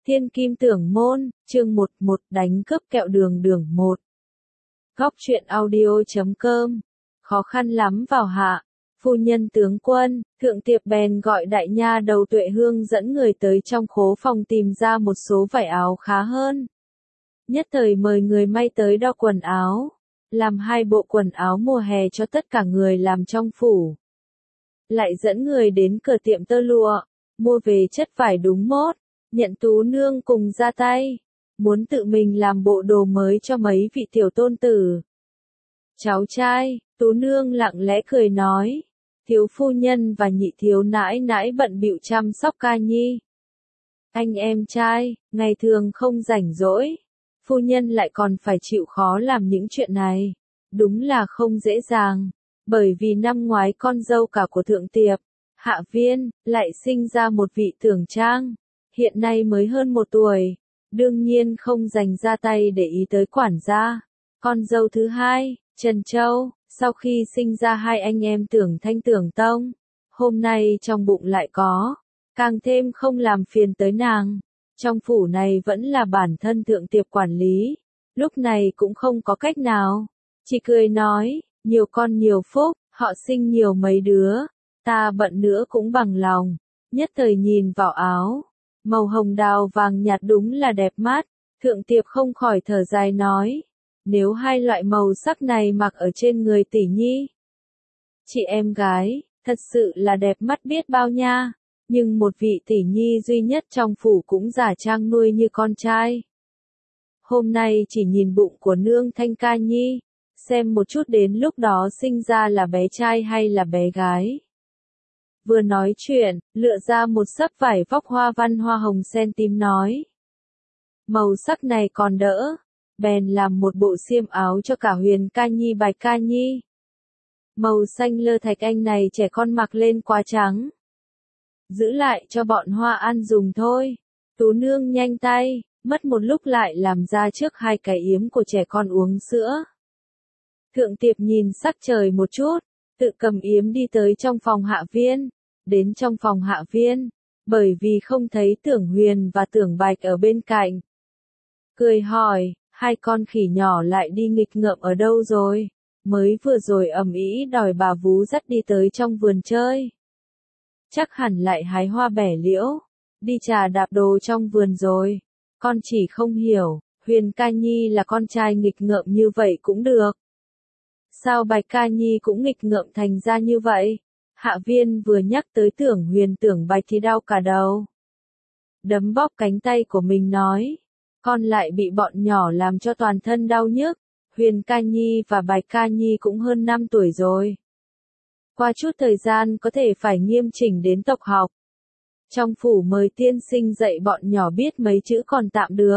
Thiên Kim Tưởng Môn, chương 11 đánh cướp kẹo đường đường 1. Góc truyện audio.com. Khó khăn lắm vào hạ. Phu nhân tướng quân, thượng tiệp bèn gọi đại nha đầu Tuệ Hương dẫn người tới trong khố phòng tìm ra một số vải áo khá hơn. Nhất thời mời người may tới đo quần áo, làm 2 bộ quần áo mùa hè cho tất cả người làm trong phủ. Lại dẫn người đến cửa tiệm tơ lụa, mua về chất vải đúng mốt, nhận Tú nương cùng ra tay, muốn tự mình làm bộ đồ mới cho mấy vị tiểu tôn tử. Cháu trai, Tú nương lặng lẽ cười nói, thiếu phu nhân và nhị thiếu nãi nãi bận bịu chăm sóc ca nhi. Anh em trai, ngày thường không rảnh rỗi, phu nhân lại còn phải chịu khó làm những chuyện này, đúng là không dễ dàng, bởi vì năm ngoái con dâu cả của thượng tiệp, Hạ Viên, lại sinh ra một vị Tưởng Trang, hiện nay mới hơn 1 tuổi, đương nhiên không dành ra tay để ý tới quản gia. Con dâu thứ hai, Trần Châu, sau khi sinh ra 2 anh em Tưởng Thanh Tưởng Tông, hôm nay trong bụng lại có, càng thêm không làm phiền tới nàng. Trong phủ này vẫn là bản thân thượng tiệp quản lý, lúc này cũng không có cách nào, chỉ cười nói, nhiều con nhiều phúc, họ sinh nhiều mấy đứa, ta bận nữa cũng bằng lòng. Nhất thời nhìn vào áo, màu hồng đào vàng nhạt đúng là đẹp mắt, thượng tiệp không khỏi thở dài nói, nếu 2 loại màu sắc này mặc ở trên người tỷ nhi, chị em gái, thật sự là đẹp mắt biết bao nha, nhưng một vị tỷ nhi duy nhất trong phủ cũng giả trang nuôi như con trai. Hôm nay chỉ nhìn bụng của nương Thanh ca nhi, xem một chút đến lúc đó sinh ra là bé trai hay là bé gái. Vừa nói chuyện, lựa ra một sấp vải vóc hoa văn hoa hồng sen tím nói. Màu sắc này còn đỡ, bèn làm một bộ xiêm áo cho cả Huyền ca nhi Bạch ca nhi. Màu xanh lơ thạch anh này trẻ con mặc lên quá trắng. Giữ lại cho bọn Hoa An dùng thôi. Tú nương nhanh tay, mất một lúc lại làm ra trước 2 cái yếm của trẻ con uống sữa. Thượng tiệp nhìn sắc trời một chút, tự cầm yếm đi tới trong phòng Hạ Viên. Đến trong phòng Hạ Viên, bởi vì không thấy Tưởng Huyền và Tưởng Bạch ở bên cạnh. Cười hỏi, 2 con khỉ nhỏ lại đi nghịch ngợm ở đâu rồi? Mới vừa rồi ầm ĩ đòi bà vú dắt đi tới trong vườn chơi. Chắc hẳn lại hái hoa bẻ liễu, đi trà đạp đồ trong vườn rồi. Con chỉ không hiểu, Huyền ca nhi là con trai nghịch ngợm như vậy cũng được. Sao Bạch ca nhi cũng nghịch ngợm thành ra như vậy? Hạ Viên vừa nhắc tới Tưởng Huyền Tưởng Bạch thì đau cả đầu. Đấm bóp cánh tay của mình nói, con lại bị bọn nhỏ làm cho toàn thân đau nhức. Huyền ca nhi và Bạch ca nhi cũng hơn 5 tuổi rồi. Qua chút thời gian có thể phải nghiêm chỉnh đến tộc học. Trong phủ mời tiên sinh dạy bọn nhỏ biết mấy chữ còn tạm được.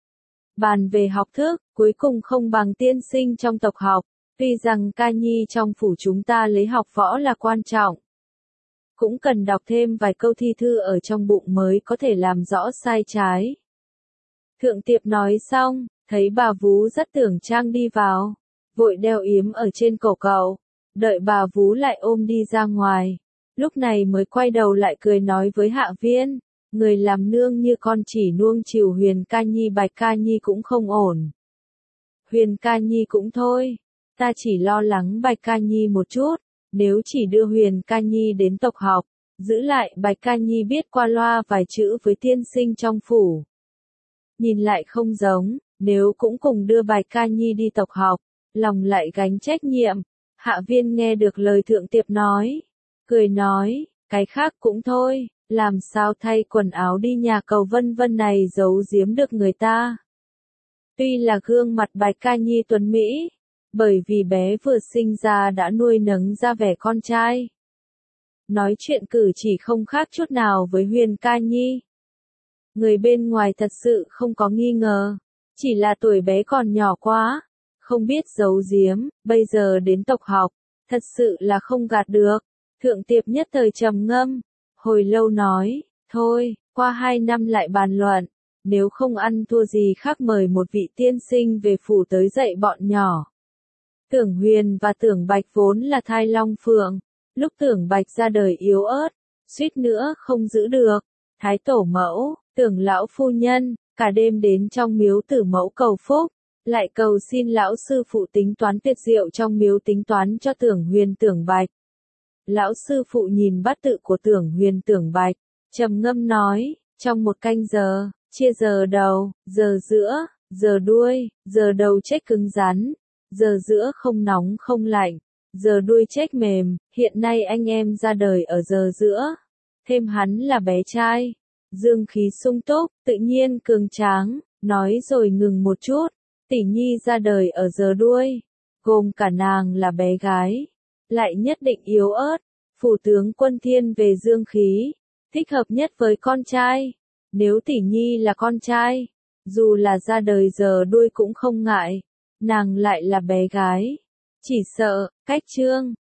Bàn về học thức, cuối cùng không bằng tiên sinh trong tộc học. Tuy rằng ca nhi trong phủ chúng ta lấy học võ là quan trọng. Cũng cần đọc thêm vài câu thi thư ở trong bụng mới có thể làm rõ sai trái. Thượng tiệp nói xong, thấy bà vú dắt Tưởng Trang đi vào, vội đeo yếm ở trên cổ cậu, đợi bà vú lại ôm đi ra ngoài. Lúc này mới quay đầu lại cười nói với Hạ Viên, người làm nương như con chỉ nuông chiều Huyền ca nhi Bạch ca nhi cũng không ổn. Huyền ca nhi cũng thôi. Ta chỉ lo lắng Bạch ca nhi một chút, nếu chỉ đưa Huyền ca nhi đến tộc học, giữ lại Bạch ca nhi biết qua loa vài chữ với tiên sinh trong phủ. Nhìn lại không giống, nếu cũng cùng đưa Bạch ca nhi đi tộc học, lòng lại gánh trách nhiệm. Hạ Viên nghe được lời thượng tiệp nói, cười nói, cái khác cũng thôi, làm sao thay quần áo đi nhà cầu vân vân này giấu giếm được người ta. Tuy là gương mặt Bạch ca nhi tuấn mỹ, bởi vì bé vừa sinh ra đã nuôi nấng ra vẻ con trai. Nói chuyện cử chỉ không khác chút nào với Huyền ca nhi. Người bên ngoài thật sự không có nghi ngờ, chỉ là tuổi bé còn nhỏ quá, không biết giấu giếm, bây giờ đến tộc học, thật sự là không gạt được. Thượng tiệp nhất thời trầm ngâm, hồi lâu nói, thôi, qua 2 năm lại bàn luận, nếu không ăn thua gì khác mời một vị tiên sinh về phủ tới dạy bọn nhỏ. Tưởng Huyền và Tưởng Bạch vốn là thai long phượng, lúc Tưởng Bạch ra đời yếu ớt, suýt nữa không giữ được, Thái tổ mẫu, Tưởng lão phu nhân, cả đêm đến trong miếu Tử Mẫu cầu phúc, lại cầu xin lão sư phụ tính toán tiệc rượu trong miếu tính toán cho Tưởng Huyền Tưởng Bạch. Lão sư phụ nhìn bát tự của Tưởng Huyền Tưởng Bạch, trầm ngâm nói, trong một canh giờ, chia giờ đầu, giờ giữa, giờ đuôi, giờ đầu chết cứng rắn, giờ giữa không nóng không lạnh, giờ đuôi chết mềm, hiện nay anh em ra đời ở giờ giữa. Thêm hắn là bé trai, dương khí sung túc, tự nhiên cường tráng, nói rồi ngừng một chút, tỷ nhi ra đời ở giờ đuôi, gồm cả nàng là bé gái, lại nhất định yếu ớt, phủ tướng quân thiên về dương khí, thích hợp nhất với con trai, nếu tỷ nhi là con trai, dù là ra đời giờ đuôi cũng không ngại, nàng lại là bé gái, chỉ sợ, cách trương,